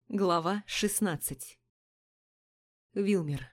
Глава 16. Вилмер.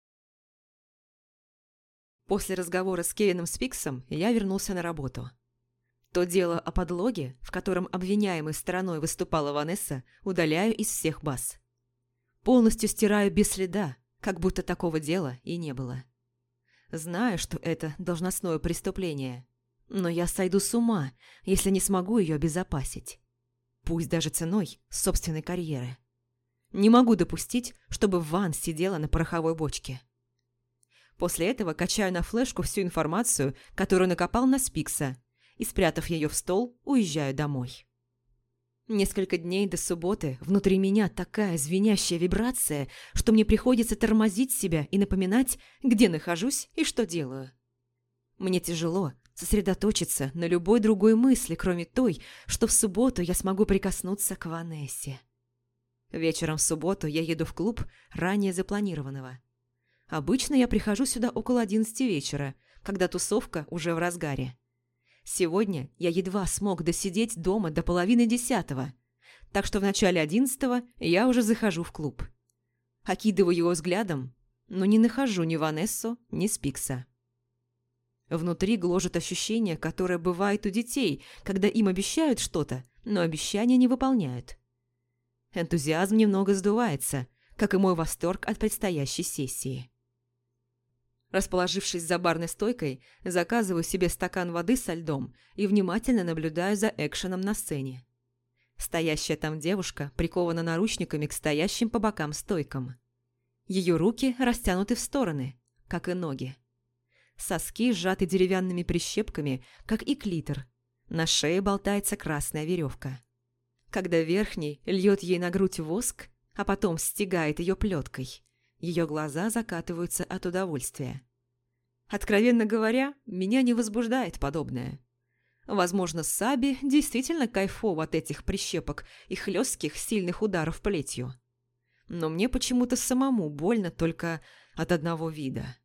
После разговора с Кевином Спиксом я вернулся на работу. То дело о подлоге, в котором обвиняемой стороной выступала Ванесса, удаляю из всех баз. Полностью стираю без следа, как будто такого дела и не было. Знаю, что это должностное преступление, но я сойду с ума, если не смогу ее обезопасить. Пусть даже ценой собственной карьеры. Не могу допустить, чтобы Ван сидела на пороховой бочке. После этого качаю на флешку всю информацию, которую накопал на Спикса, и, спрятав ее в стол, уезжаю домой. Несколько дней до субботы внутри меня такая звенящая вибрация, что мне приходится тормозить себя и напоминать, где нахожусь и что делаю. Мне тяжело сосредоточиться на любой другой мысли, кроме той, что в субботу я смогу прикоснуться к Ванессе. Вечером в субботу я еду в клуб ранее запланированного. Обычно я прихожу сюда около 11 вечера, когда тусовка уже в разгаре. Сегодня я едва смог досидеть дома до половины 10, так что в начале 11 я уже захожу в клуб. Окидываю его взглядом, но не нахожу ни Ванессу, ни Спикса. Внутри гложет ощущение, которое бывает у детей, когда им обещают что-то, но обещания не выполняют. Энтузиазм немного сдувается, как и мой восторг от предстоящей сессии. Расположившись за барной стойкой, заказываю себе стакан воды со льдом и внимательно наблюдаю за экшеном на сцене. Стоящая там девушка прикована наручниками к стоящим по бокам стойкам. Ее руки растянуты в стороны, как и ноги. Соски сжаты деревянными прищепками, как и клитор. На шее болтается красная веревка. Когда верхний льет ей на грудь воск, а потом стягает ее плеткой, ее глаза закатываются от удовольствия. Откровенно говоря, меня не возбуждает подобное. Возможно, Саби действительно кайфово от этих прищепок и хлестких сильных ударов плетью. Но мне почему-то самому больно только от одного вида.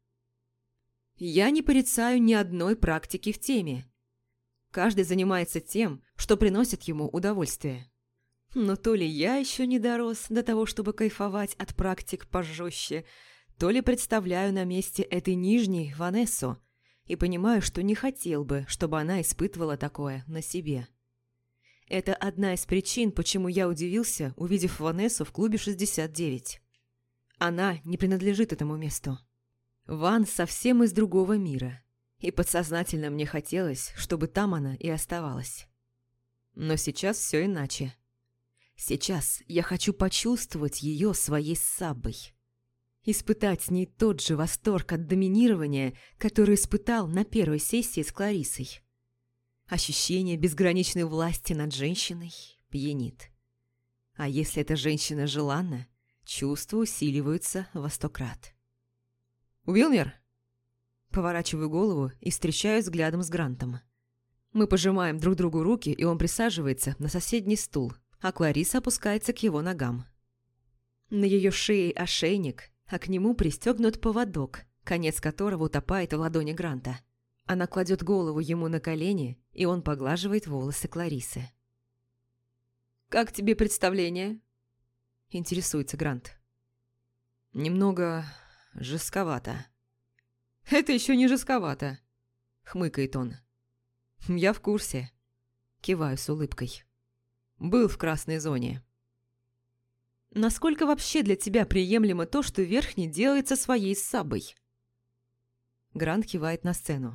Я не порицаю ни одной практики в теме. Каждый занимается тем, что приносит ему удовольствие. Но то ли я еще не дорос до того, чтобы кайфовать от практик пожестче, то ли представляю на месте этой нижней Ванессу и понимаю, что не хотел бы, чтобы она испытывала такое на себе. Это одна из причин, почему я удивился, увидев Ванессу в клубе 69. Она не принадлежит этому месту. Ван совсем из другого мира, и подсознательно мне хотелось, чтобы там она и оставалась. Но сейчас все иначе. Сейчас я хочу почувствовать ее своей Саббой. Испытать с ней тот же восторг от доминирования, который испытал на первой сессии с Клариссой. Ощущение безграничной власти над женщиной пьянит. А если эта женщина желанна, чувства усиливаются во 100 крат. «Уилмер?» Поворачиваю голову и встречаюсь взглядом с Грантом. Мы пожимаем друг другу руки, и он присаживается на соседний стул, а Клариса опускается к его ногам. На ее шее ошейник, а к нему пристегнут поводок, конец которого утопает в ладони Гранта. Она кладет голову ему на колени, и он поглаживает волосы Кларисы. «Как тебе представление?» – интересуется Грант. «Немного жестковато». «Это еще не жестковато», – хмыкает он. «Я в курсе», – киваю с улыбкой. «Был в красной зоне». «Насколько вообще для тебя приемлемо то, что Верхний делает со своей Саббой?» Грант кивает на сцену.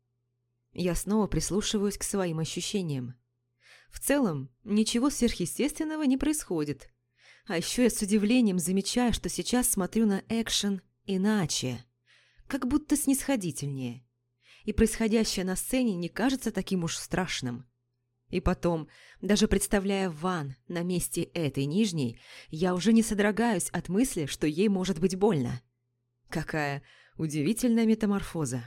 Я снова прислушиваюсь к своим ощущениям. В целом, ничего сверхъестественного не происходит. А еще я с удивлением замечаю, что сейчас смотрю на экшен иначе, как будто снисходительнее. И происходящее на сцене не кажется таким уж страшным. И потом, даже представляя Ван на месте этой нижней, я уже не содрогаюсь от мысли, что ей может быть больно. Какая удивительная метаморфоза.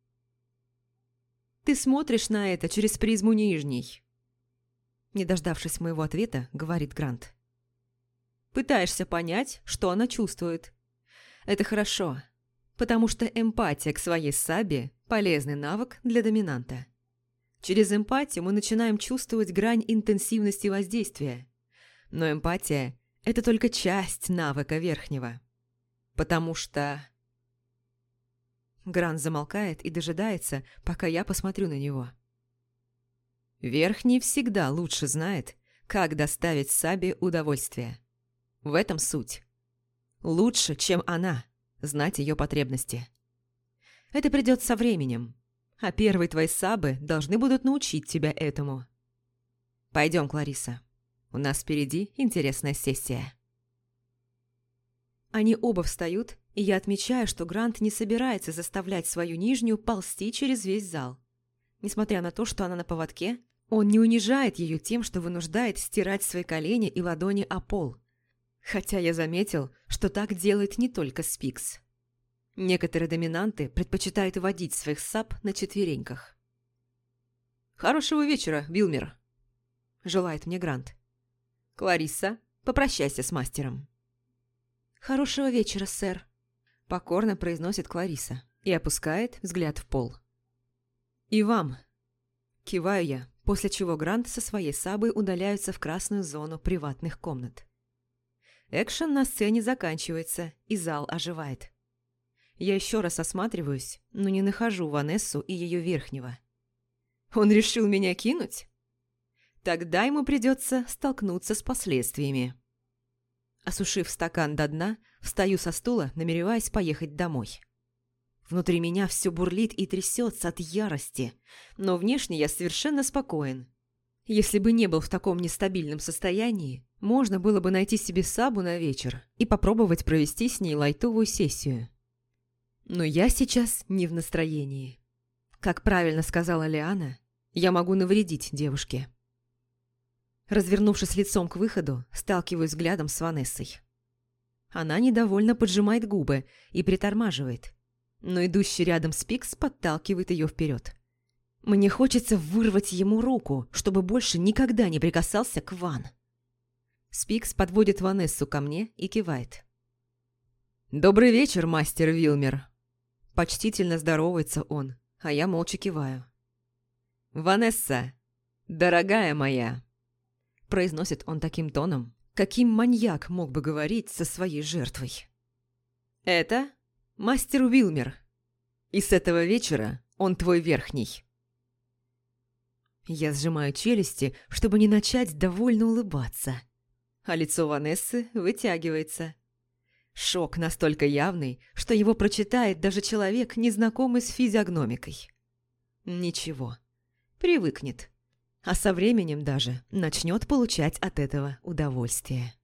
«Ты смотришь на это через призму нижней», не дождавшись моего ответа, говорит Грант. «Пытаешься понять, что она чувствует. Это хорошо, потому что эмпатия к своей Сабе – полезный навык для доминанта. Через эмпатию мы начинаем чувствовать грань интенсивности воздействия. Но эмпатия Это только часть навыка верхнего. Потому что... Грант замолкает и дожидается, пока я посмотрю на него. Верхний всегда лучше знает, как доставить Сабе удовольствие. В этом суть. Лучше, чем она, знать ее потребности. Это придет со временем, а первые твои Сабы должны будут научить тебя этому. Пойдем, Клариса. У нас впереди интересная сессия. Они оба встают, и я отмечаю, что Грант не собирается заставлять свою нижнюю ползти через весь зал. Несмотря на то, что она на поводке, он не унижает ее тем, что вынуждает стирать свои колени и ладони о пол. Хотя я заметил, что так делает не только Спикс. Некоторые доминанты предпочитают водить своих саб на четвереньках. «Хорошего вечера, Вилмер», – желает мне Грант. «Клариса, попрощайся с мастером». «Хорошего вечера, сэр», – покорно произносит Клариса и опускает взгляд в пол. «И вам», – киваю я, после чего Грант со своей сабой удаляются в красную зону приватных комнат. Экшен на сцене заканчивается, и зал оживает. Я еще раз осматриваюсь, но не нахожу Ванессу и ее верхнего. Он решил меня кинуть? Тогда ему придется столкнуться с последствиями. Осушив стакан до дна, встаю со стула, намереваясь поехать домой. Внутри меня все бурлит и трясется от ярости, но внешне я совершенно спокоен. Если бы не был в таком нестабильном состоянии, можно было бы найти себе Сабу на вечер и попробовать провести с ней лайтовую сессию. Но я сейчас не в настроении. Как правильно сказала Лиана, я могу навредить девушке. Развернувшись лицом к выходу, сталкиваюсь взглядом с Ванессой. Она недовольно поджимает губы и притормаживает, но идущий рядом Спикс подталкивает ее вперед. Мне хочется вырвать ему руку, чтобы больше никогда не прикасался к Ван. Спикс подводит Ванессу ко мне и кивает. «Добрый вечер, мастер Вилмер!» Почтительно здоровается он, а я молча киваю. «Ванесса, дорогая моя!» Произносит он таким тоном, каким маньяк мог бы говорить со своей жертвой. «Это мастер Вилмер, и с этого вечера он твой верхний». Я сжимаю челюсти, чтобы не начать довольно улыбаться, а лицо Ванессы вытягивается. Шок настолько явный, что его прочитает даже человек, незнакомый с физиогномикой. Ничего, привыкнет, а со временем даже начнет получать от этого удовольствие.